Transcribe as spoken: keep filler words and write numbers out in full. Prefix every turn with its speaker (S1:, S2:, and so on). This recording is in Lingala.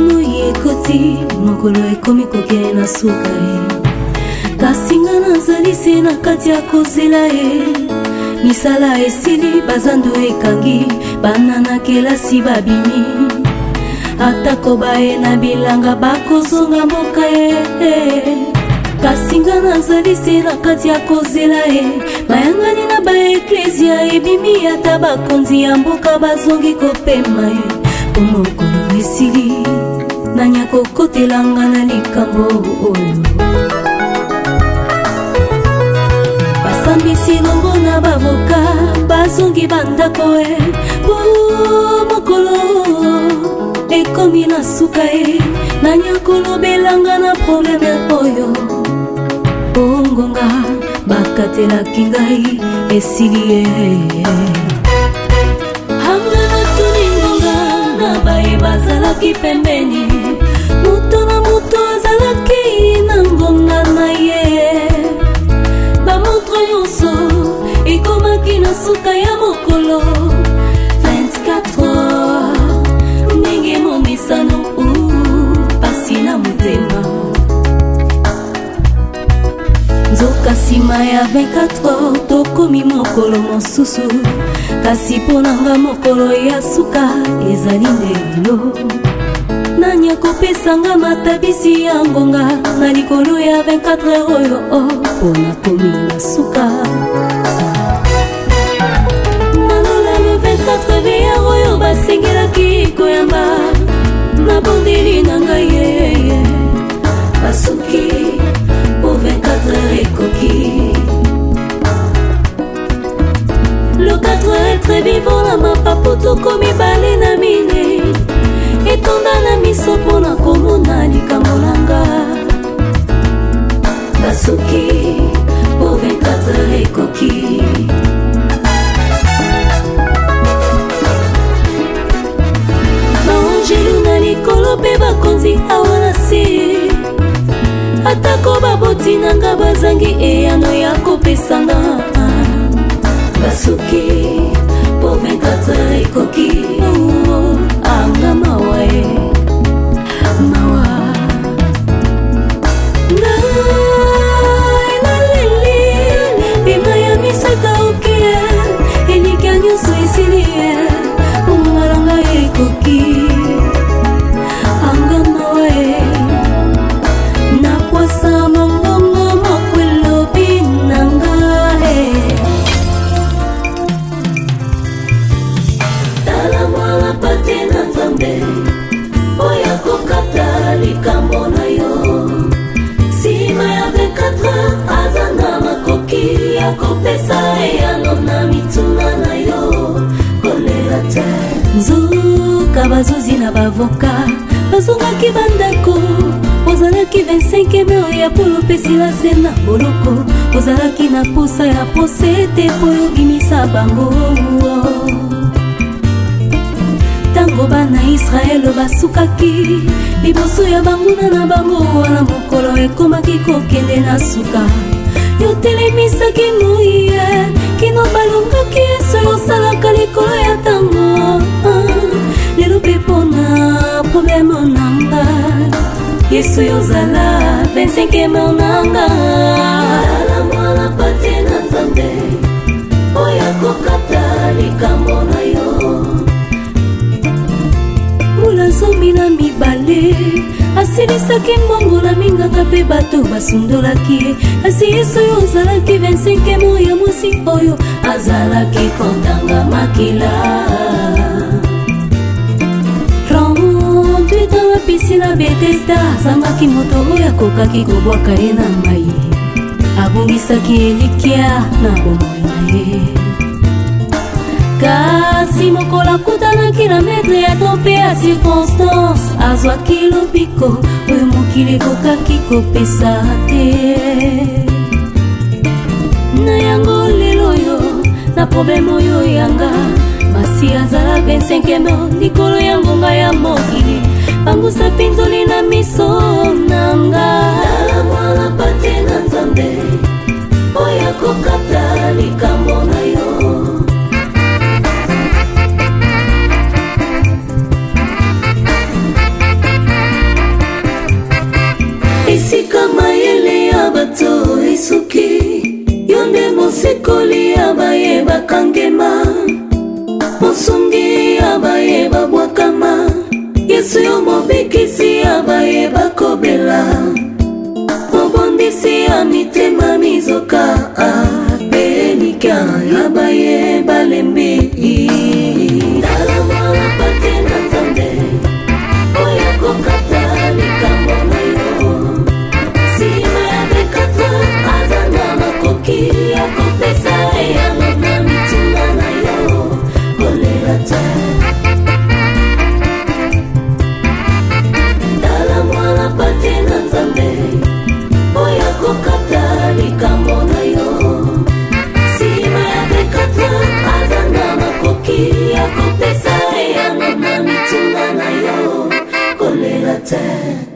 S1: moi ekoti mokolo ekomi kokende na suka ye kasi nga nazali se na kati ya kozela ye misala esili bazando ekangi bana na kelasi babimi atako baye na bilanga bakozonga mboka ye kasi nga nazali se na kati ya kozela ye mayangani na baeklezia ebimi ata bakonzi ya mboka bazongi kopema ye po mokolo esili nanya kokotelanga na likambo oyo basambisi longo na bavoka bazongi bandako e po mokolo ekomi na suka e nanya kolobelanga na probleme oyo bongonga bakatelaki ngai esili ye hangana tuningonga na baye bazalaki pembeni moto na moto azalaki na ngonga na ye bamontre nyonso ekomaki na suka ya mokolo vingt-quatre heures ndenge momisano pasi na motema nzoka nsima ya vingt-quatre heures tokomi mokolo mosusu kasi mpo nanga mokolo ya suka ezali ndelo nani akopesanga matabisi ya ngonga na likolo ya vingt-quatre heures oyo mpo nakomi na suka nalola le vingt-quatre veilleur oyo basengelaki koyamba na bondeli na ngai yeye basuki po vingt-quatre heures ekoki le quatre heures très vivant na mapapu tokomi bale na mine etonda na miso mpona komona likambo nanga basuki po vingt-quatre heures ekoki baangelu na likolo mpe bakonzi awa na se atako baboti nanga bazangi eyano ya kopesanga basuki po vingt-quatre heures ekoki anga mawa e mawa ngai naleli bima ya misaka okie elikya nyonso esili ye omongalanga ekoki anga mawa e nakwasa mongongo mokwelobi nanga e tala mwana pate na nzambe oya kokata likambo na yo nsima ya vingt-quatre heures aza na makoki ya kopesa eyano na mituna na yo kolela te nzoka bazuzi na bavoka bazongaki bandako ozalaki vingt-cinq mai ya polopesila se na boloko ozalaki na posa ya pose te po yokimisa bango tango bana Israele basukaki liboso ya banguna na bango wana mokolo ekomaki kokende na suka yotelemisaki moye kino balongaki yeso yosalaka likolo ya tango lelo mpe mpona probleme nanga yesu yozala vingt-cinq mai nanga ala mwana pate na nzambe oya kokata likambo na yo mula zomi na mibale asilisaki mbongo na minganga mpe bato basundolaki ye kasi yesu oyo ozalaki vingt-cinq mai ya mwasi oyo azalaki kontanga makila trente-huit ans apesi na betesda azangaki moto oyo akokaki kobwaka ye na mai abongisaki elikya na bomoi na ye kasi mokolo akutanaki na metre ya to mpe ya circonstance azwaki lobiko oyo mokili ekokaki kopesa te na yango lelo oyo na probleme oyo yanga masi azala vingt-cinq mai likolo ya ngonga ya mokili bangusa mpinzoli na miso nanga tala mwana pate na nzambe oyo akokata likambo na yo mokoli abaye bakangema, mosungi abaye babwakama, Yesu yo mobikisi abaye bakobela, mobondisi ya mitema mizoka apenika abaye balembi. Tala mwana pate na Nzambe oya kokata likambo na yo, sima ya bekata azana makoki ya kopesa eyano na mituna na yo kolela te. Tala mwana pate na Nzambe oya kokata likambo na yo, sima ya bekata azana makoki ya kopesa eyano na mituna na yo kolela te.